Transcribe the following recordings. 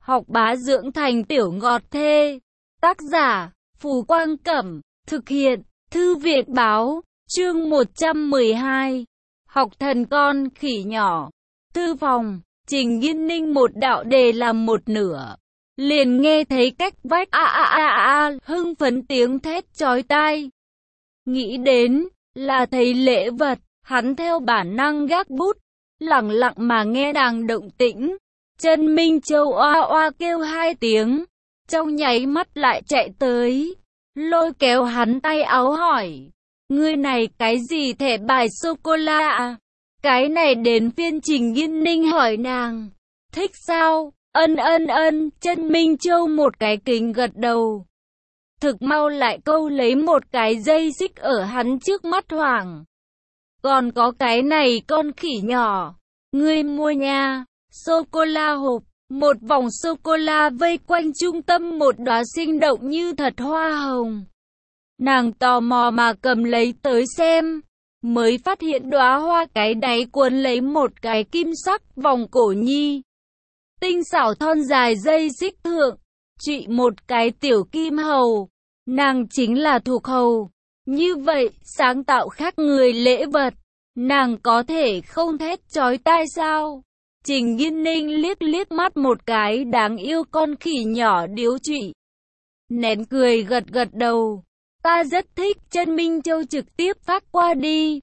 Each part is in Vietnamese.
học bá dưỡng thành tiểu ngọt thê. Tác giả, Phù Quang Cẩm, thực hiện, Thư viện Báo, chương 112. Học thần con khỉ nhỏ. Thư phòng, Trình Nghiên Ninh một đạo đề làm một nửa. Liền nghe thấy cách vách hưng phấn tiếng thét chói tai. Nghĩ đến, là thấy lễ vật, hắn theo bản năng gác bút, lặng lặng mà nghe đàng động tĩnh. Chân Minh Châu oa oa kêu hai tiếng, trong nháy mắt lại chạy tới, lôi kéo hắn tay áo hỏi, ngươi này cái gì thẻ bài sô-cô-la à? Cái này đến phiên Trình Nghiên Ninh hỏi nàng, thích sao? Ân, Chân Minh Châu một cái kính gật đầu. Thực mau lại câu lấy một cái dây xích ở hắn trước mắt hoảng. Còn có cái này con khỉ nhỏ, ngươi mua nha. Sô-cô-la hộp, một vòng sô-cô-la vây quanh trung tâm một đóa sinh động như thật hoa hồng. Nàng tò mò mà cầm lấy tới xem, mới phát hiện đóa hoa cái đáy cuốn lấy một cái kim sắc vòng cổ nhi. Tinh xảo thon dài dây xích thượng, trụy một cái tiểu kim hầu, nàng chính là thuộc hầu. Như vậy, sáng tạo khác người lễ vật, nàng có thể không thét chói tai sao? Trình Nghiên Ninh liếc mắt một cái đáng yêu con khỉ nhỏ điếu trụy. Nén cười gật đầu. Ta rất thích. Chân Minh Châu trực tiếp phát qua đi.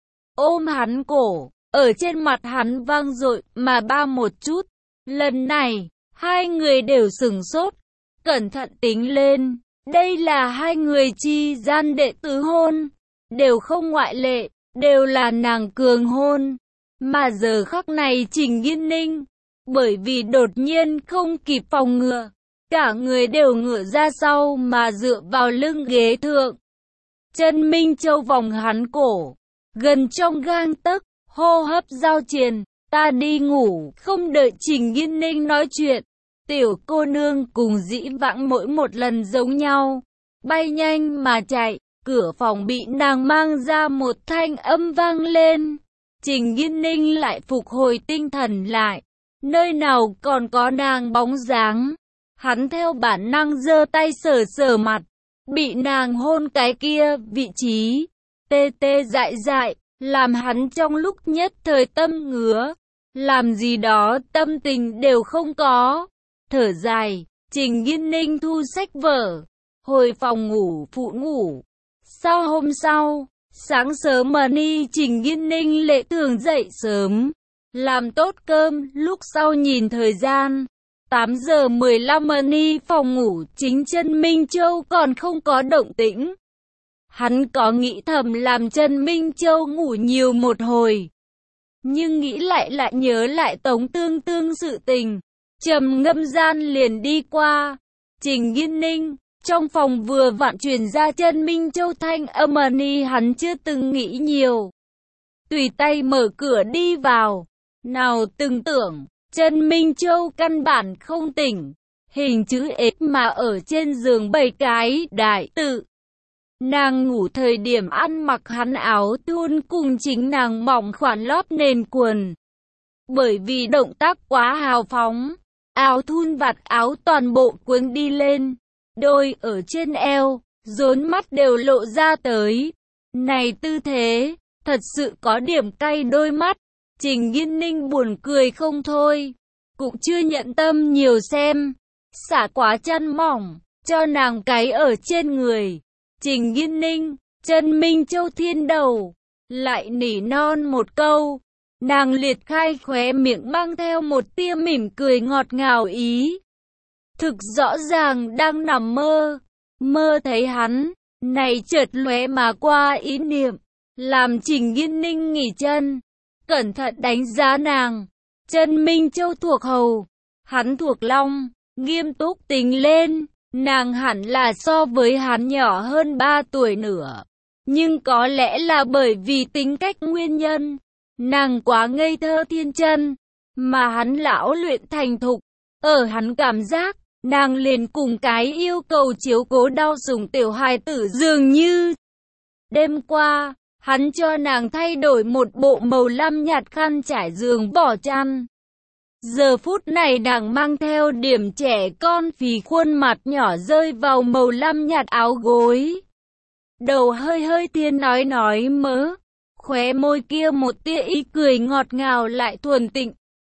Ôm hắn cổ, ở trên mặt hắn vang dội mà ba một chút. Lần này, hai người đều sửng sốt. Cẩn thận tính lên, đây là hai người chi gian đệ tứ hôn. Đều không ngoại lệ, đều là nàng cường hôn. Mà giờ khắc này Trình Nghiên Ninh, bởi vì đột nhiên không kịp phòng ngừa, cả người đều ngửa ra sau mà dựa vào lưng ghế thượng. Chân Minh Châu vòng hắn cổ, gần trong gang tấc, hô hấp giao triền, ta đi ngủ. Không đợi Trình Nghiên Ninh nói chuyện, tiểu cô nương cùng dĩ vãng mỗi một lần giống nhau, bay nhanh mà chạy, cửa phòng bị nàng mang ra một thanh âm vang lên. Trình Nghiên Ninh lại phục hồi tinh thần lại, nơi nào còn có nàng bóng dáng. Hắn theo bản năng giơ tay sờ mặt, bị nàng hôn cái kia vị trí, tê tê dại, làm hắn trong lúc nhất thời tâm ngứa, làm gì đó tâm tình đều không có. Thở dài, Trình Nghiên Ninh thu sách vở, hồi phòng ngủ phụ ngủ. Sau hôm sau, sáng sớm Trình Nghiên Ninh lệ thường dậy sớm, làm tốt cơm, lúc sau nhìn thời gian, 8 giờ 15 phòng ngủ chính Chân Minh Châu còn không có động tĩnh. Hắn có nghĩ thầm làm Chân Minh Châu ngủ nhiều một hồi, nhưng nghĩ lại nhớ lại Tống Tương sự tình, trầm ngâm gian liền đi qua. Trình Nghiên Ninh, trong phòng vừa vặn truyền ra Chân Minh Châu thanh âm hắn chưa từng nghĩ nhiều. Tùy tay mở cửa đi vào, nào từng tưởng, Chân Minh Châu căn bản không tỉnh, hình chữ S mà ở trên giường bày cái đại tự. Nàng ngủ thời điểm ăn mặc hắn áo thun cùng chính nàng mỏng khoản lót nền quần. Bởi vì động tác quá hào phóng, áo thun vạt áo toàn bộ cuống đi lên, đôi ở trên eo, rốn mắt đều lộ ra tới. Này tư thế, thật sự có điểm cay đôi mắt. Trình Nghiên Ninh buồn cười không thôi, cũng chưa nhận tâm nhiều xem, xả quá chân mỏng, cho nàng cái ở trên người. Trình Nghiên Ninh, Chân Minh Châu thiên đầu, lại nỉ non một câu, nàng liệt khai khóe miệng mang theo một tia mỉm cười ngọt ngào ý. Thực rõ ràng đang nằm mơ thấy hắn, này chợt lóe mà qua ý niệm, làm Trình Nghiên Ninh nghỉ chân, cẩn thận đánh giá nàng. Chân Minh Châu thuộc hầu, hắn thuộc long, nghiêm túc tính lên, nàng hẳn là so với hắn nhỏ hơn 3 tuổi nữa. Nhưng có lẽ là bởi vì tính cách nguyên nhân, nàng quá ngây thơ thiên chân, mà hắn lão luyện thành thục. Ở hắn cảm giác, nàng liền cùng cái yêu cầu chiếu cố đau sủng tiểu hài tử dường như. Đêm qua, hắn cho nàng thay đổi một bộ màu lam nhạt khăn trải giường bỏ chăn. Giờ phút này nàng mang theo điểm trẻ con, phì khuôn mặt nhỏ rơi vào màu lam nhạt áo gối. Đầu hơi hơi tiên nói mớ, khóe môi kia một tia ý cười ngọt ngào lại thuần tịnh.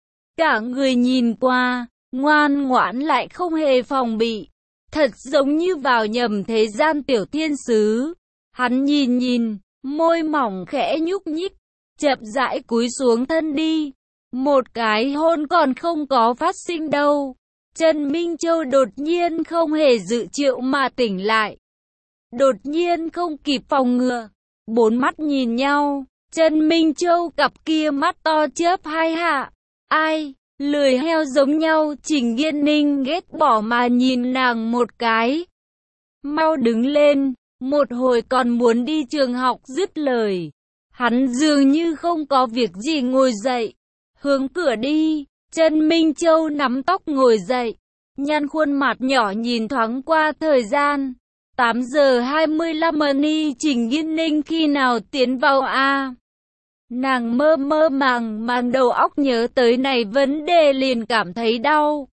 Cả người nhìn qua, ngoan ngoãn lại không hề phòng bị, thật giống như vào nhầm thế gian tiểu thiên sứ. Hắn nhìn, môi mỏng khẽ nhúc nhích, chậm rãi cúi xuống thân đi. Một cái hôn còn không có phát sinh đâu, Trần Minh Châu đột nhiên không hề dự triệu mà tỉnh lại. Đột nhiên không kịp phòng ngừa, bốn mắt nhìn nhau, Trần Minh Châu cặp kia mắt to chớp hai hạ. Ai, lười heo giống nhau. Trình Nghiên Ninh ghét bỏ mà nhìn nàng một cái. Mau đứng lên, một hồi còn muốn đi trường học. Dứt lời, hắn dường như không có việc gì ngồi dậy, hướng cửa đi. Trần Minh Châu nắm tóc ngồi dậy, nhăn khuôn mặt nhỏ nhìn thoáng qua thời gian. 8 giờ 25 ni. Trình Nghiên Ninh khi nào tiến vào a? Nàng mơ màng đầu óc nhớ tới này vấn đề liền cảm thấy đau.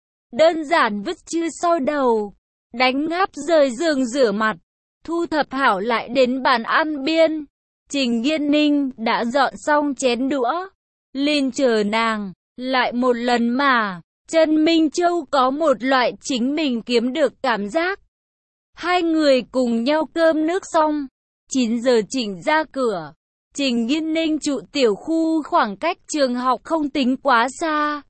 Đơn giản vứt chư sau đầu, đánh ngáp rời giường rửa mặt, thu thập hảo lại đến bàn ăn biên. Trình Nghiên Ninh đã dọn xong chén đũa, liền chờ nàng. Lại một lần mà, Trần Minh Châu có một loại chính mình kiếm được cảm giác. Hai người cùng nhau cơm nước xong, 9 giờ chỉnh ra cửa. Trình Nghiên Ninh trụ tiểu khu khoảng cách trường học không tính quá xa.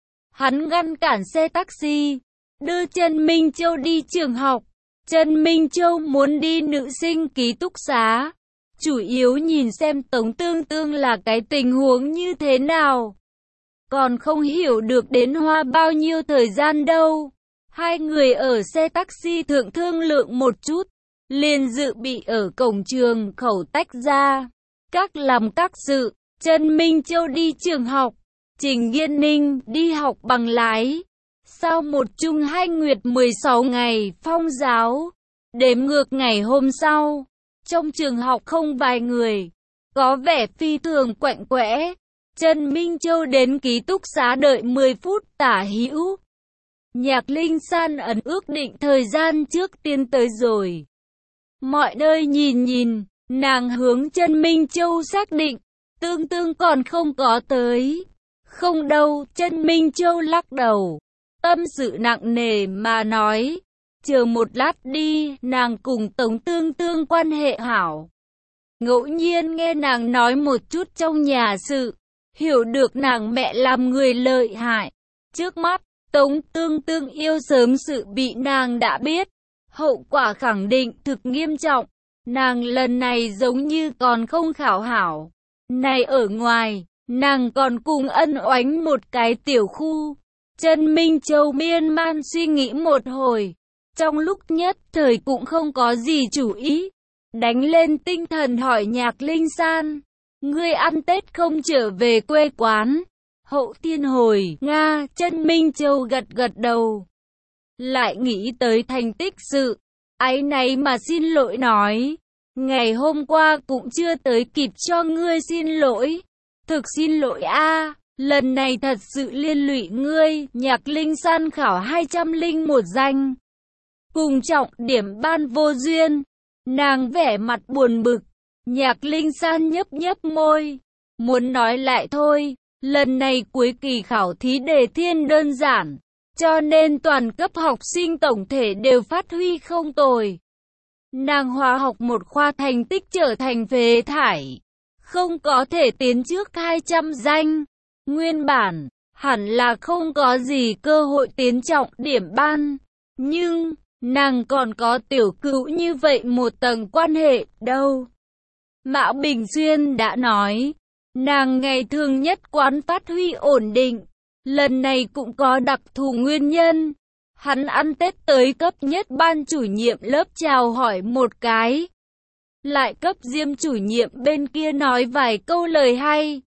Hắn ngăn cản xe taxi, đưa Trần Minh Châu đi trường học. Trần Minh Châu muốn đi nữ sinh ký túc xá, chủ yếu nhìn xem Tống Tương Tương là cái tình huống như thế nào. Còn không hiểu được đến hoa bao nhiêu thời gian đâu. Hai người ở xe taxi thượng thương lượng một chút, liền dự bị ở cổng trường khẩu tách ra. Các làm các sự, Trần Minh Châu đi trường học, Trình Nghiên Ninh đi học bằng lái. Sau một chung hai nguyệt 16 ngày phong giáo, đếm ngược ngày hôm sau, trong trường học không vài người, có vẻ phi thường quạnh quẽ. Trần Minh Châu đến ký túc xá đợi 10 phút tả hữu. Nhạc Linh San ấn ước định thời gian trước tiên tới rồi. Mọi nơi nhìn, nàng hướng Trần Minh Châu xác định, Tương Tương còn không có tới. Không đâu, Trần Minh Châu lắc đầu, tâm sự nặng nề mà nói, chờ một lát đi, nàng cùng Tống Tương Tương quan hệ hảo. Ngẫu nhiên nghe nàng nói một chút trong nhà sự, hiểu được nàng mẹ làm người lợi hại. Trước mắt, Tống Tương Tương yêu sớm sự bị nàng đã biết, hậu quả khẳng định thực nghiêm trọng. Nàng lần này giống như còn không khảo hảo. Này ở ngoài, nàng còn cùng ân oánh một cái tiểu khu. Trần Minh Châu miên man suy nghĩ một hồi, trong lúc nhất thời cũng không có gì chủ ý. Đánh lên tinh thần hỏi Nhạc Linh San, ngươi ăn Tết không trở về quê quán? Hậu tiên hồi, Nga. Trần Minh Châu gật đầu. Lại nghĩ tới thành tích sự, áy náy mà xin lỗi nói, ngày hôm qua cũng chưa tới kịp cho ngươi xin lỗi. Thực xin lỗi a, lần này thật sự liên lụy ngươi. Nhạc Linh San khảo 201 danh, cùng trọng điểm ban vô duyên. Nàng vẻ mặt buồn bực. Nhạc Linh San nhấp môi, muốn nói lại thôi. Lần này cuối kỳ khảo thí đề thiên đơn giản, cho nên toàn cấp học sinh tổng thể đều phát huy không tồi. Nàng hóa học một khoa thành tích trở thành phế thải, không có thể tiến trước 200 danh. Nguyên bản, hẳn là không có gì cơ hội tiến trọng điểm ban. Nhưng, nàng còn có tiểu cữu như vậy một tầng quan hệ đâu. Mã Bình Xuyên đã nói, nàng ngày thường nhất quán phát huy ổn định. Lần này cũng có đặc thù nguyên nhân. Hắn ăn Tết tới cấp nhất ban chủ nhiệm lớp chào hỏi một cái. Lại cấp diêm chủ nhiệm bên kia nói vài câu lời hay.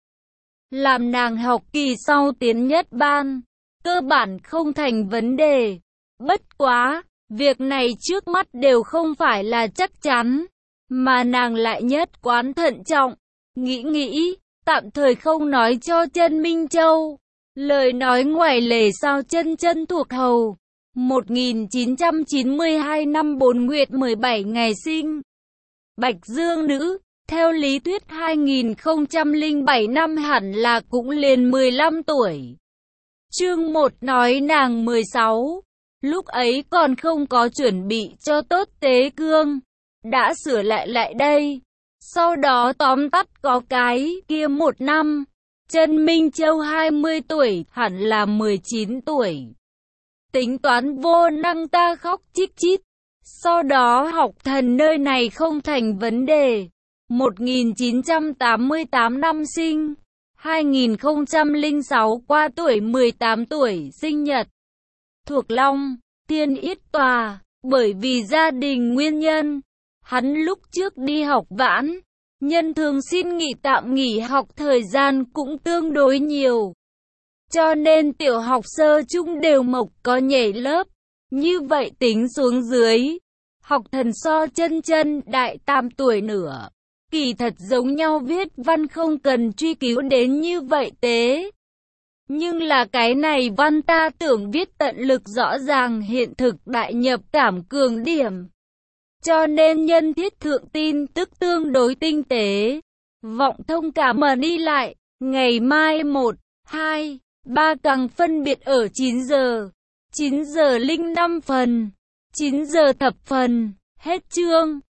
Làm nàng học kỳ sau tiến nhất ban. Cơ bản không thành vấn đề. Bất quá, việc này trước mắt đều không phải là chắc chắn. Mà nàng lại nhất quán thận trọng. Nghĩ, tạm thời không nói cho Trần Minh Châu. Lời nói ngoài lề sao chân chân thuộc hầu. 1992 năm 4 nguyệt 17 ngày sinh. Bạch Dương nữ. Theo lý thuyết 2007 năm hẳn là cũng liền 15 tuổi. Chương 1 nói nàng 16. Lúc ấy còn không có chuẩn bị cho tốt tế cương. Đã sửa lại đây. Sau đó tóm tắt có cái kia 1 năm. Trần Minh Châu 20 tuổi, hẳn là 19 tuổi. Tính toán vô năng ta khóc chít chít. Sau đó học thần nơi này không thành vấn đề. 1988 năm sinh. 2006 qua tuổi 18 tuổi sinh nhật. Thuộc Long, Tiên Yết Tòa. Bởi vì gia đình nguyên nhân, hắn lúc trước đi học vãn. Nhân thường xin nghỉ tạm nghỉ học thời gian cũng tương đối nhiều. Cho nên tiểu học sơ trung đều mộc có nhảy lớp. Như vậy tính xuống dưới. Học thần so chân chân đại tam tuổi nữa. Kỳ thật giống nhau viết văn không cần truy cứu đến như vậy tế. Nhưng là cái này văn ta tưởng viết tận lực rõ ràng hiện thực đại nhập cảm cường điểm. Cho nên nhân thiết thượng tin tức tương đối tinh tế. Vọng thông cảm ơn đi lại. Ngày mai 1, 2, 3 càng phân biệt ở 9 giờ. 9 giờ linh 5 phần. 9 giờ thập phần. Hết chương.